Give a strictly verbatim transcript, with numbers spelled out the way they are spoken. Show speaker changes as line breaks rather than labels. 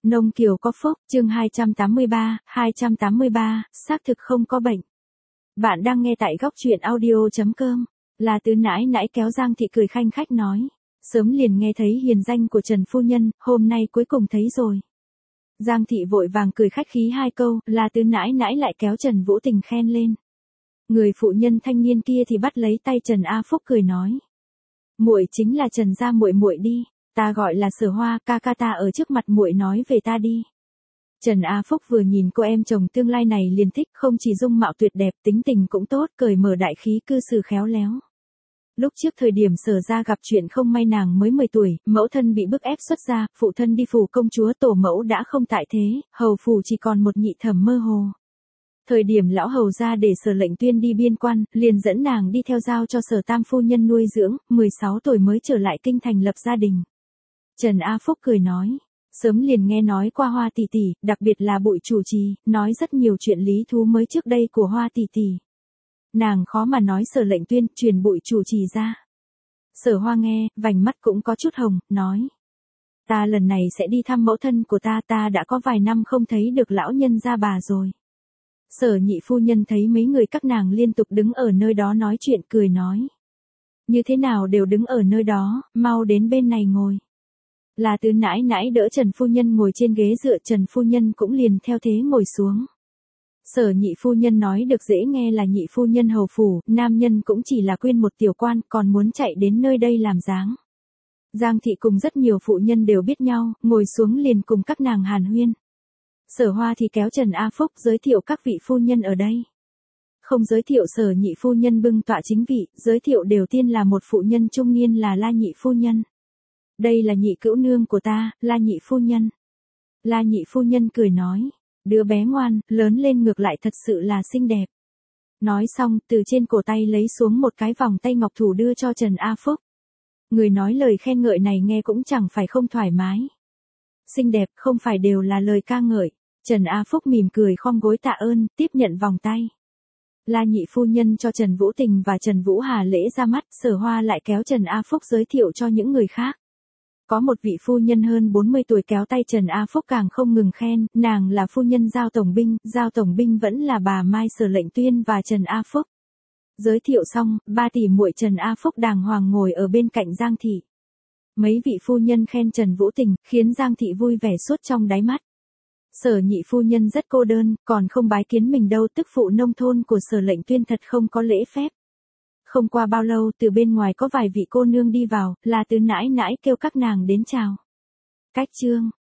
Nông Kiều có phúc, chương hai trăm tám mươi ba, hai trăm tám mươi ba, xác thực không có bệnh. Bạn đang nghe tại góc truyện audio chấm com, là Tứ nãi nãi kéo Giang Thị cười khanh khách nói. Sớm liền nghe thấy hiền danh của Trần Phu Nhân, hôm nay cuối cùng thấy rồi. Giang Thị vội vàng cười khách khí hai câu, là Tứ nãi nãi lại kéo Trần Vũ Tình khen lên. Người phụ nhân thanh niên kia thì bắt lấy tay Trần A Phúc cười nói. Muội chính là Trần gia muội muội đi. Ta gọi là Sở Hoa, ca ca ta ở trước mặt muội nói về ta đi. Trần A Phúc vừa nhìn cô em chồng tương lai này liền thích, không chỉ dung mạo tuyệt đẹp, tính tình cũng tốt, cởi mở đại khí, cư xử khéo léo. Lúc trước thời điểm Sở gia gặp chuyện không may, nàng mới mười tuổi, mẫu thân bị bức ép xuất gia, phụ thân đi phủ công chúa, tổ mẫu đã không tại thế, hầu phủ chỉ còn một nhị thẩm mơ hồ. Thời điểm lão hầu ra để Sở Lệnh Tuyên đi biên quan, liền dẫn nàng đi theo giao cho Sở Tam phu nhân nuôi dưỡng, mười sáu tuổi mới trở lại kinh thành lập gia đình. Trần A Phúc cười nói, sớm liền nghe nói qua Hoa tỷ tỷ, đặc biệt là Bụi chủ trì, nói rất nhiều chuyện lý thú mới trước đây của Hoa tỷ tỷ. Nàng khó mà nói Sở Lệnh Tuyên, truyền Bụi chủ trì ra. Sở Hoa nghe, vành mắt cũng có chút hồng, nói. Ta lần này sẽ đi thăm mẫu thân của ta, ta đã có vài năm không thấy được lão nhân gia bà rồi. Sở nhị phu nhân thấy mấy người các nàng liên tục đứng ở nơi đó nói chuyện, cười nói. Như thế nào đều đứng ở nơi đó, mau đến bên này ngồi. Là Tứ nãi nãi đỡ Trần phu nhân ngồi trên ghế dựa, Trần phu nhân cũng liền theo thế ngồi xuống. Sở nhị phu nhân nói được dễ nghe là nhị phu nhân hầu phủ, nam nhân cũng chỉ là quyên một tiểu quan, còn muốn chạy đến nơi đây làm dáng. Giang Thị cùng rất nhiều phụ nhân đều biết nhau, ngồi xuống liền cùng các nàng hàn huyên. Sở Hoa thì kéo Trần A Phúc giới thiệu các vị phu nhân ở đây. Không giới thiệu Sở nhị phu nhân bưng tọa chính vị, giới thiệu đều tiên là một phụ nhân trung niên là La nhị phu nhân. Đây là nhị cữu nương của ta, La nhị phu nhân. La nhị phu nhân cười nói, đứa bé ngoan, lớn lên ngược lại thật sự là xinh đẹp. Nói xong, từ trên cổ tay lấy xuống một cái vòng tay ngọc thủ đưa cho Trần A Phúc. Người nói lời khen ngợi này nghe cũng chẳng phải không thoải mái. Xinh đẹp không phải đều là lời ca ngợi. Trần A Phúc mỉm cười khom gối tạ ơn, tiếp nhận vòng tay. La nhị phu nhân cho Trần Vũ Tình và Trần Vũ Hà lễ ra mắt, Sở Hoa lại kéo Trần A Phúc giới thiệu cho những người khác. Có một vị phu nhân hơn bốn mươi tuổi kéo tay Trần A Phúc càng không ngừng khen, nàng là phu nhân Giao Tổng binh, Giao Tổng binh vẫn là bà Mai Sở Lệnh Tuyên và Trần A Phúc. Giới thiệu xong, ba tỷ muội Trần A Phúc đàng hoàng ngồi ở bên cạnh Giang Thị. Mấy vị phu nhân khen Trần Vũ Tình, khiến Giang Thị vui vẻ suốt trong đáy mắt. Sở nhị phu nhân rất cô đơn, còn không bái kiến mình đâu, tức phụ nông thôn của Sở Lệnh Tuyên thật không có lễ phép. Không qua bao lâu, từ bên ngoài có vài vị cô nương đi vào, là Tứ nãi nãi kêu các nàng đến chào. Cách chương